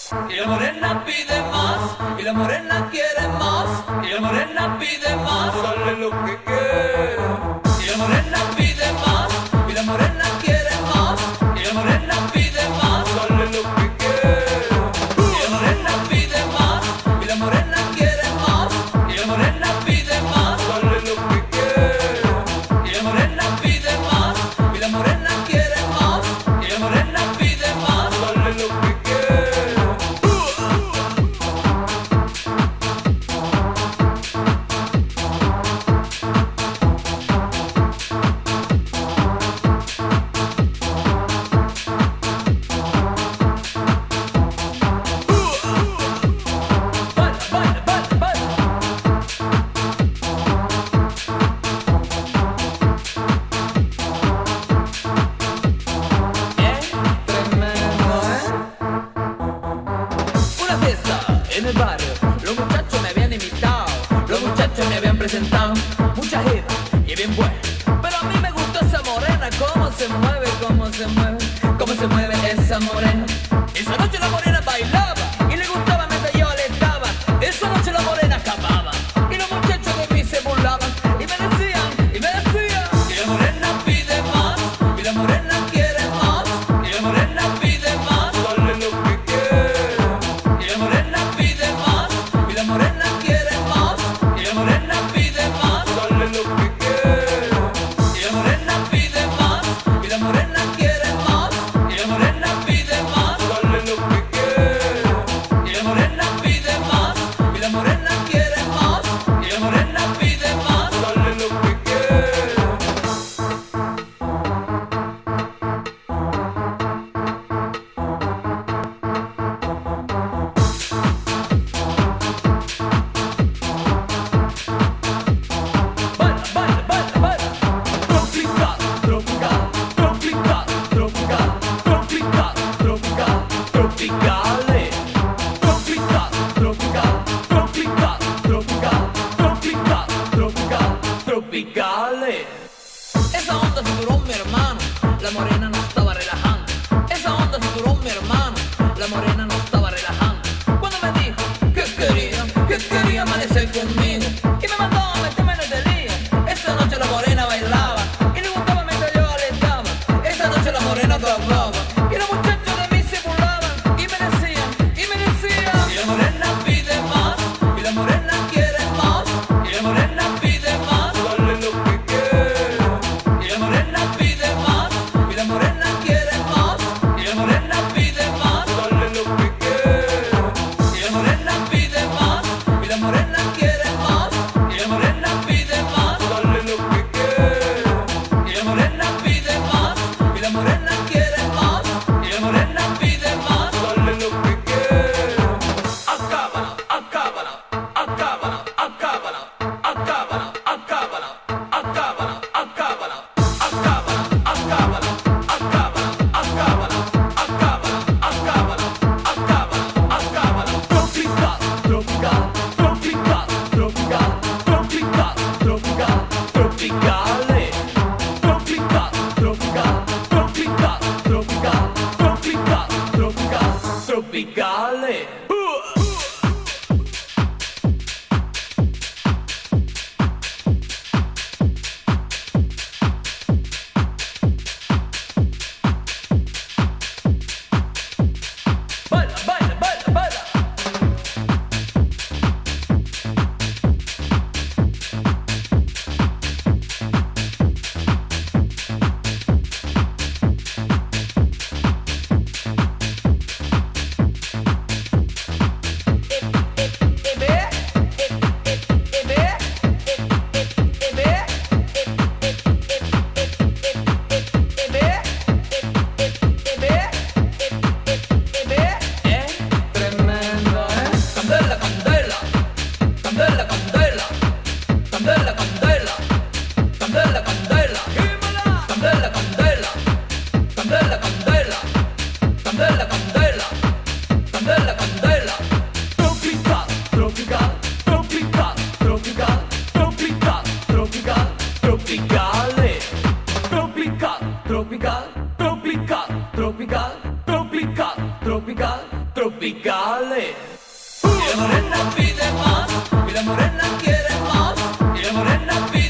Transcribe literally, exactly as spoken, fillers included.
Y la morena pide más, y la morena quiere más, y la morena pide más, dale lo que quiere. Y la morena pide más, y la morena quiere más, y la morena pide más, dale lo que quiere. Y la morena pide más, y la morena quiere más, y la morena pide más, dale lo que quiere. Y la morena pide más, y la morena quiere más, y la morena pide más, dale lo que quiere. En el barrio, los muchachos me habían invitado, los muchachos me habían presentado, mucha gira y bien buena. Pero a mí me gustó esa morena, cómo se mueve, cómo se mueve, cómo se mueve esa morena. Esa noche la morena bailaba y le gustaba mientras yo le daba. Esa noche la morena acababa y los muchachos de mí se burlaban y me decían, y me decían. Y la morena pide más, y la morena quiere más, y la morena pide más, dale lo que quiere. Y la morena pide más, y la morena quiere más, y la morena pide más, dale lo que quiere. Y la morena pide más, y la morena quiere más, y la morena pide más, dale lo que quiere. Y la morena pide más, y la morena quiere más, y la morena pide más, dale lo que quiere. Baila, baila, baila, baila. Tropical, tropical, tropical, tropical, tropical, tropical, tropicale. Tropical, tropical, tropical, tropical, tropical, tropical, tropicale. Esa onda se duró mi hermano, la morena no estaba relajando. Esa onda se duró mi hermano, la morena no estaba relajando. Cuando me dijo que quería, que quería amanecer conmigo y me mandó a meterme en el delirio. Esa noche la morena bailaba y le gustaba mientras yo le daba. Esa noche la morena acababa y los muchachos de mí se burlaban y me decían, y me decían. Y la morena pide más, y la morena quiere más, y la morena pide más, dale lo que quiere. Y la morena pide más, y la morena quiere más, y la morena pide más, dale lo que quiere. Y la morena pide más, y la morena quiere más, y la morena pide más, dale lo que quiere. Y la morena pide más, y la morena quiere más, y la morena pide más, dale lo que quiere. Acábala, acábala, acábala, acábala, acábala, acábala, acábala, acábala, acábala, acábala, acábala, acábala, acábala, acábala, acábala, acábala. Tropical, tropical, tropical, tropical, tropical, tropical, tropicale. Tropical, tropical, tropical, tropical, tropical, tropical, tropicale. Baila, baila, baila, baila. tropicales. Y la morena pide más, y la morena quiere más, y la morena pide